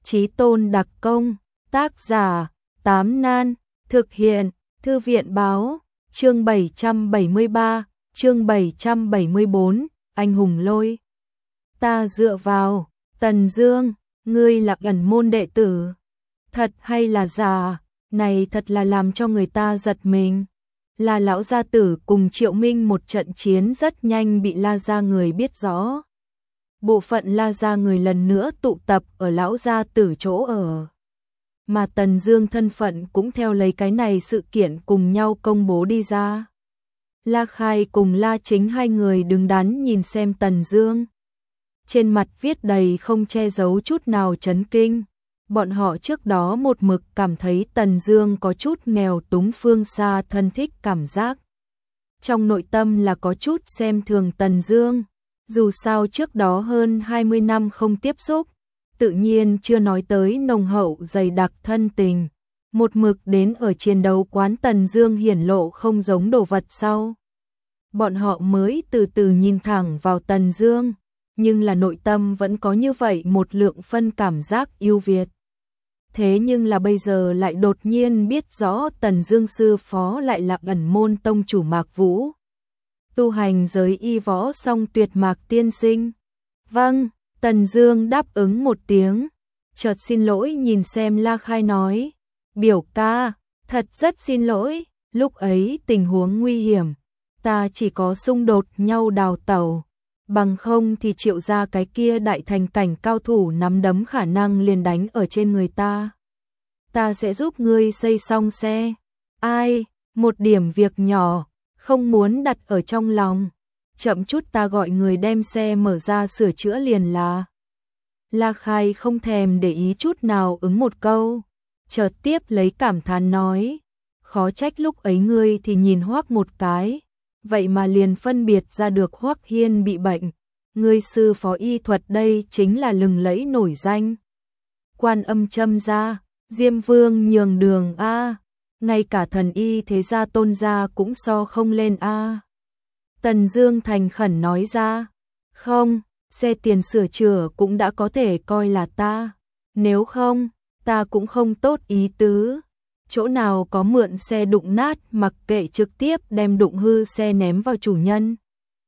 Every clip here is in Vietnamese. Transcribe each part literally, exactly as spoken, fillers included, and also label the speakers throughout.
Speaker 1: Chí Tôn đặc công, tác giả, Tám Nan, thực hiện, Thư viện báo, chương bảy trăm bảy mươi ba, chương bảy trăm bảy mươi bốn, anh hùng lôi. Ta dựa vào, Tần Dương, ngươi là ẩn môn đệ tử. Thật hay là giả, này thật là làm cho người ta giật mình. Là lão gia tử cùng Triệu Minh một trận chiến rất nhanh bị La gia người biết rõ. Bộ phận La gia người lần nữa tụ tập ở lão gia tử chỗ ở. Mà Tần Dương thân phận cũng theo lấy cái này sự kiện cùng nhau công bố đi ra. La Khai cùng La Chính hai người đứng đắn nhìn xem Tần Dương. Trên mặt viết đầy không che giấu chút nào chấn kinh. Bọn họ trước đó một mực cảm thấy Tần Dương có chút nghèo túng phương xa thân thích cảm giác. Trong nội tâm là có chút xem thường Tần Dương. Dù sao trước đó hơn hai mươi năm không tiếp xúc, tự nhiên chưa nói tới nồng hậu dày đặc thân tình. Một mực đến ở chiến đấu quán Tần Dương hiển lộ không giống đồ vật sau. Bọn họ mới từ từ nhìn thẳng vào Tần Dương, nhưng là nội tâm vẫn có như vậy một lượng phân cảm giác yêu Việt. Thế nhưng là bây giờ lại đột nhiên biết rõ Tần Dương sư phó lại là ẩn môn tông chủ Mạc Vũ. Tu hành giới y võ song tuyệt Mạc tiên sinh. Vâng, Tần Dương đáp ứng một tiếng, chợt xin lỗi nhìn xem La Khai nói, biểu ca, thật rất xin lỗi, lúc ấy tình huống nguy hiểm, ta chỉ có xung đột nhau đào tẩu, bằng không thì Triệu gia cái kia đại thành cảnh cao thủ nắm đấm khả năng liền đánh ở trên người ta. Ta sẽ giúp ngươi xây xong xe. Ai, một điểm việc nhỏ, không muốn đặt ở trong lòng. Chậm chút ta gọi người đem xe mở ra sửa chữa liền là. La Khai không thèm để ý chút nào ứng một câu, chợt tiếp lấy cảm thán nói, khó trách lúc ấy ngươi thì nhìn Hoắc một cái, vậy mà liền phân biệt ra được Hoắc Hiên bị bệnh. Ngươi sư phó y thuật đây chính là lừng lẫy nổi danh. Quan Âm châm ra, Diêm Vương nhường đường a, ngay cả thần y thế gia Tôn gia cũng so không lên a. Tần Dương thành khẩn nói ra, không, xe tiền sửa chữa cũng đã có thể coi là ta, nếu không, ta cũng không tốt ý tứ. Chỗ nào có mượn xe đụng nát mặc kệ trực tiếp đem đụng hư xe ném vào chủ nhân.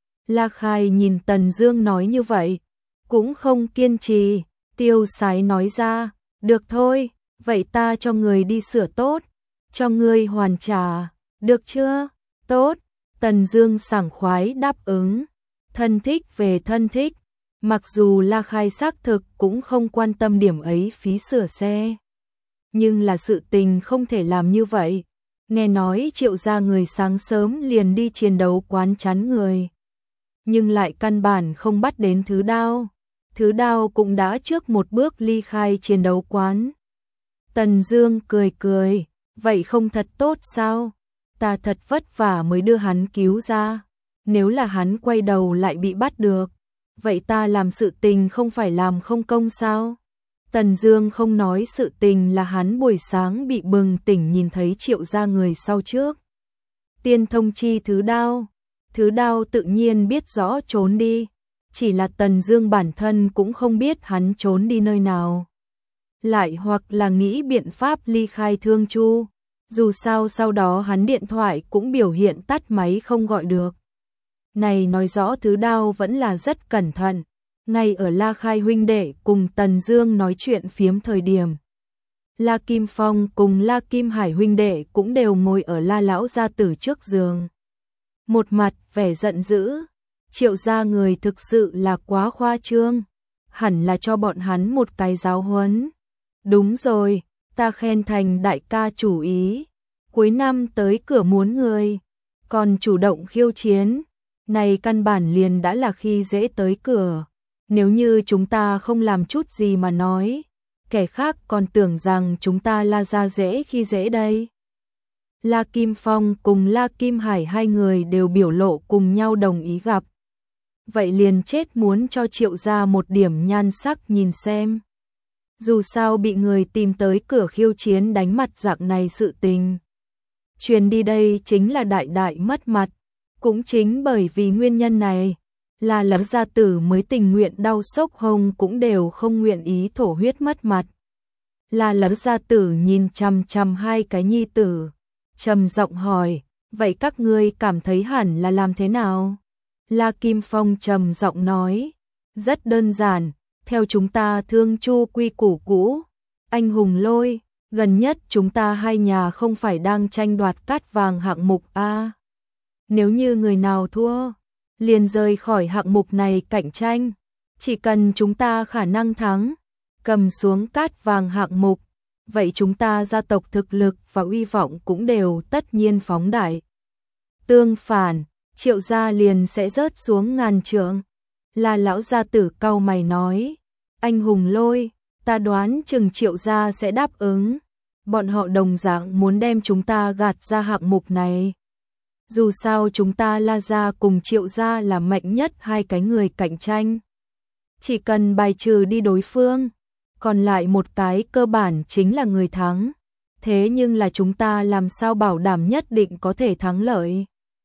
Speaker 1: La Khai nhìn Tần Dương nói như vậy, cũng không kiên trì, tiêu sái nói ra, được thôi, vậy ta cho người đi sửa tốt, cho ngươi hoàn trả, được chưa? Tốt, Tần Dương sảng khoái đáp ứng, thân thích về thân thích, mặc dù La Khai xác thực cũng không quan tâm điểm ấy phí sửa xe. Nhưng là sự tình không thể làm như vậy, nghe nói Triệu gia người sáng sớm liền đi chiến đấu quán chắn người. Nhưng lại căn bản không bắt đến Thứ Đao, Thứ Đao cũng đã trước một bước ly khai chiến đấu quán. Tần Dương cười cười, vậy không thật tốt sao? Ta thật vất vả mới đưa hắn cứu ra, nếu là hắn quay đầu lại bị bắt được, vậy ta làm sự tình không phải làm không công sao? Tần Dương không nói sự tình là hắn buổi sáng bị bừng tỉnh nhìn thấy Triệu gia người sau trước. Tiên thông chi Thứ Đao, Thứ Đao tự nhiên biết rõ trốn đi, chỉ là Tần Dương bản thân cũng không biết hắn trốn đi nơi nào. Lại hoặc là nghĩ biện pháp ly khai Thương Chu, dù sao sau đó hắn điện thoại cũng biểu hiện tắt máy không gọi được. Này nói rõ Thứ Đao vẫn là rất cẩn thận. Ngay ở La Khai huynh đệ cùng Tần Dương nói chuyện phiếm thời điểm, La Kim Phong cùng La Kim Hải huynh đệ cũng đều ngồi ở La lão gia tử trước giường. Một mặt vẻ giận dữ, Triệu gia người thực sự là quá khoa trương, hẳn là cho bọn hắn một cái giáo huấn. Đúng rồi, ta khen thành đại ca chủ ý, cuối năm tới cửa muốn người, còn chủ động khiêu chiến, này căn bản liền đã là khi dễ tới cửa. Nếu như chúng ta không làm chút gì mà nói, kẻ khác còn tưởng rằng chúng ta La gia dễ khi dễ đây. La Kim Phong cùng La Kim Hải hai người đều biểu lộ cùng nhau đồng ý gặp. Vậy liền chết muốn cho Triệu gia một điểm nhan sắc nhìn xem. Dù sao bị người tìm tới cửa khiêu chiến đánh mặt dạng này sự tình. Truyền đi đây chính là đại đại mất mặt. Cũng chính bởi vì nguyên nhân này, là lão gia tử mới tình nguyện đau sốc hông cũng đều không nguyện ý thổ huyết mất mặt. La Lão gia tử nhìn chằm chằm hai cái nhi tử, trầm giọng hỏi, vậy các ngươi cảm thấy hẳn là làm thế nào? La Kim Phong trầm giọng nói, rất đơn giản, theo chúng ta thương chu quy củ cũ. Anh Hùng Lôi, gần nhất chúng ta hai nhà không phải đang tranh đoạt cát vàng hạng mục a? Nếu như người nào thua, liền rời khỏi hạng mục này cạnh tranh, chỉ cần chúng ta khả năng thắng, cầm xuống cát vàng hạng mục, vậy chúng ta gia tộc thực lực và uy vọng cũng đều tất nhiên phóng đại. Tương phản, Triệu gia liền sẽ rớt xuống ngàn trượng. La Lão gia tử cau mày nói, anh Hùng Lôi, ta đoán chừng Triệu gia sẽ đáp ứng, bọn họ đồng dạng muốn đem chúng ta gạt ra hạng mục này. Dù sao chúng ta La gia cùng Triệu gia là mạnh nhất hai cái người cạnh tranh. Chỉ cần bài trừ đi đối phương, còn lại một cái cơ bản chính là người thắng. Thế nhưng là chúng ta làm sao bảo đảm nhất định có thể thắng lợi?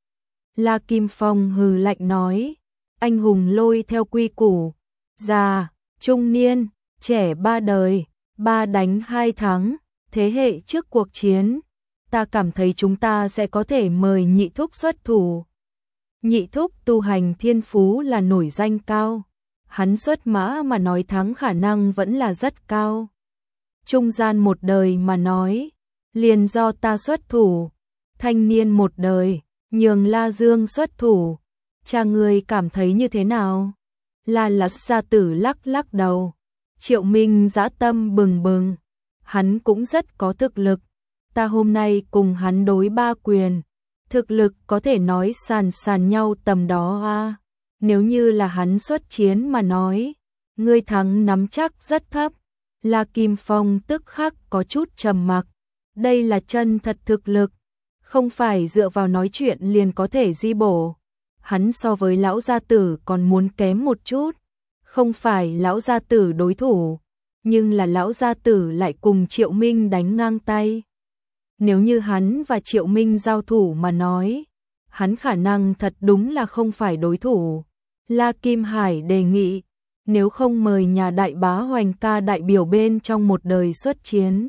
Speaker 1: La Kim Phong hừ lạnh nói, anh Hùng Lôi theo quy củ, già, trung niên, trẻ ba đời, ba đánh hai thắng, thế hệ trước cuộc chiến, ta cảm thấy chúng ta sẽ có thể mời Nhị Thúc xuất thủ. Nhị Thúc tu hành thiên phú là nổi danh cao, hắn xuất mã mà nói thắng khả năng vẫn là rất cao. Trung gian một đời mà nói, liền do ta xuất thủ, thanh niên một đời, nhường La Dương xuất thủ, cha người cảm thấy như thế nào? La Lão gia tử lắc lắc đầu, Triệu Minh dã tâm bừng bừng, hắn cũng rất có thực lực, ta hôm nay cùng hắn đối ba quyền, thực lực có thể nói sàn sàn nhau tầm đó a. Nếu như là hắn xuất chiến mà nói, ngươi thắng nắm chắc rất thấp. La Kim Phong tức khắc có chút trầm mặc, đây là chân thật thực lực, không phải dựa vào nói chuyện liền có thể di bổ. Hắn so với lão gia tử còn muốn kém một chút, không phải lão gia tử đối thủ, nhưng là lão gia tử lại cùng Triệu Minh đánh ngang tay. Nếu như hắn và Triệu Minh giao thủ mà nói, hắn khả năng thật đúng là không phải đối thủ. La Kim Hải đề nghị, nếu không mời nhà đại bá Hoành ca đại biểu bên trong một đời xuất chiến.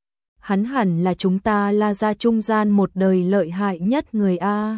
Speaker 1: Hắn hẳn là chúng ta La gia trung gian một đời lợi hại nhất người a.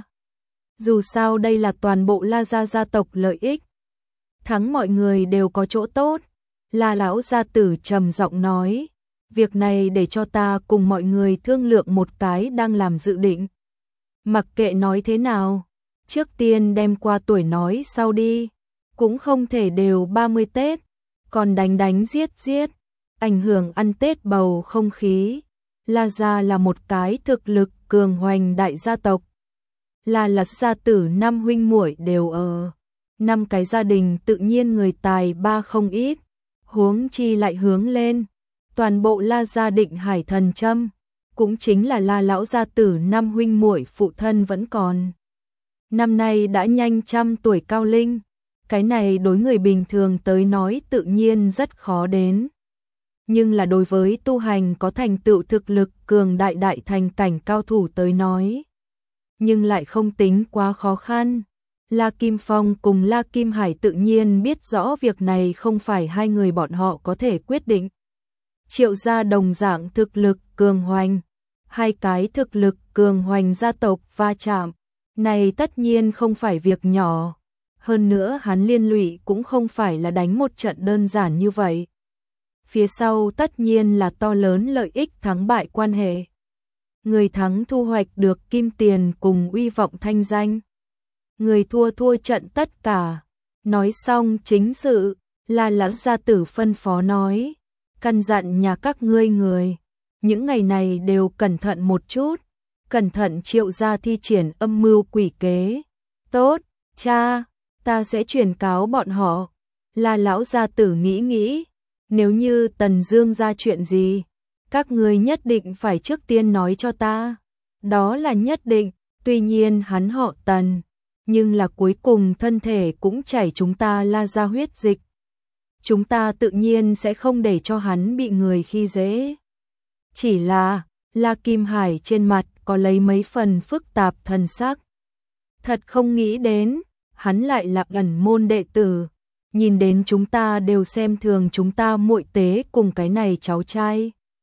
Speaker 1: Dù sao đây là toàn bộ La gia gia tộc lợi ích. Thắng mọi người đều có chỗ tốt. La Lão gia tử trầm giọng nói, việc này để cho ta cùng mọi người thương lượng một cái đang làm dự định. Mặc kệ nói thế nào, trước tiên đem qua tuổi nói sau đi, cũng không thể đều ba mươi Tết, còn đánh đánh giết giết, ảnh hưởng ăn Tết bầu không khí. La gia là một cái thực lực cường hoành đại gia tộc. La Lão gia tử năm huynh muội đều ở, năm cái gia đình tự nhiên người tài ba không ít, huống chi lại hướng lên, toàn bộ La gia Định Hải Thần Châm, cũng chính là La Lão gia tử năm huynh muội phụ thân vẫn còn. Năm nay đã nhanh trăm tuổi cao linh, cái này đối người bình thường tới nói tự nhiên rất khó đến. Nhưng là đối với tu hành có thành tựu thực lực cường đại đại thành cảnh cao thủ tới nói, nhưng lại không tính quá khó khăn. La Kim Phong cùng La Kim Hải tự nhiên biết rõ việc này không phải hai người bọn họ có thể quyết định. Triệu gia đồng dạng thực lực cường hoành, hai cái thực lực cường hoành gia tộc va chạm, này tất nhiên không phải việc nhỏ. Hơn nữa hắn liên lụy cũng không phải là đánh một trận đơn giản như vậy. Phía sau tất nhiên là to lớn lợi ích thắng bại quan hệ. Người thắng thu hoạch được kim tiền cùng uy vọng thanh danh. Người thua thua trận tất cả. Nói xong chính sự, La Lão gia tử phân phó nói, căn dặn nhà các ngươi người, những ngày này đều cẩn thận một chút, cẩn thận Triệu gia thi triển âm mưu quỷ kế. Tốt, cha, ta sẽ truyền cáo bọn họ. La Lão gia tử nghĩ nghĩ, nếu như Tần Dương ra chuyện gì, các ngươi nhất định phải trước tiên nói cho ta. Đó là nhất định, tuy nhiên hắn họ Tần, nhưng là cuối cùng thân thể cũng chảy chúng ta La gia huyết dịch. Chúng ta tự nhiên sẽ không để cho hắn bị người khi dễ. Chỉ là, La Kim Hải trên mặt có lấy mấy phần phức tạp thần sắc. Thật không nghĩ đến, hắn lại là ẩn môn đệ tử, nhìn đến chúng ta đều xem thường chúng ta muội tế cùng cái này cháu trai.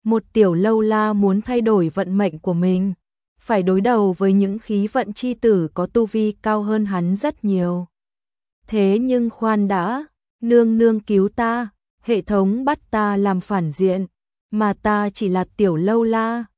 Speaker 1: Một tiểu lâu la muốn thay đổi vận mệnh của mình, phải đối đầu với những khí vận chi tử có tu vi cao hơn hắn rất nhiều. Thế nhưng khoan đã, nương nương cứu ta, hệ thống bắt ta làm phản diện, mà ta chỉ là tiểu lâu la,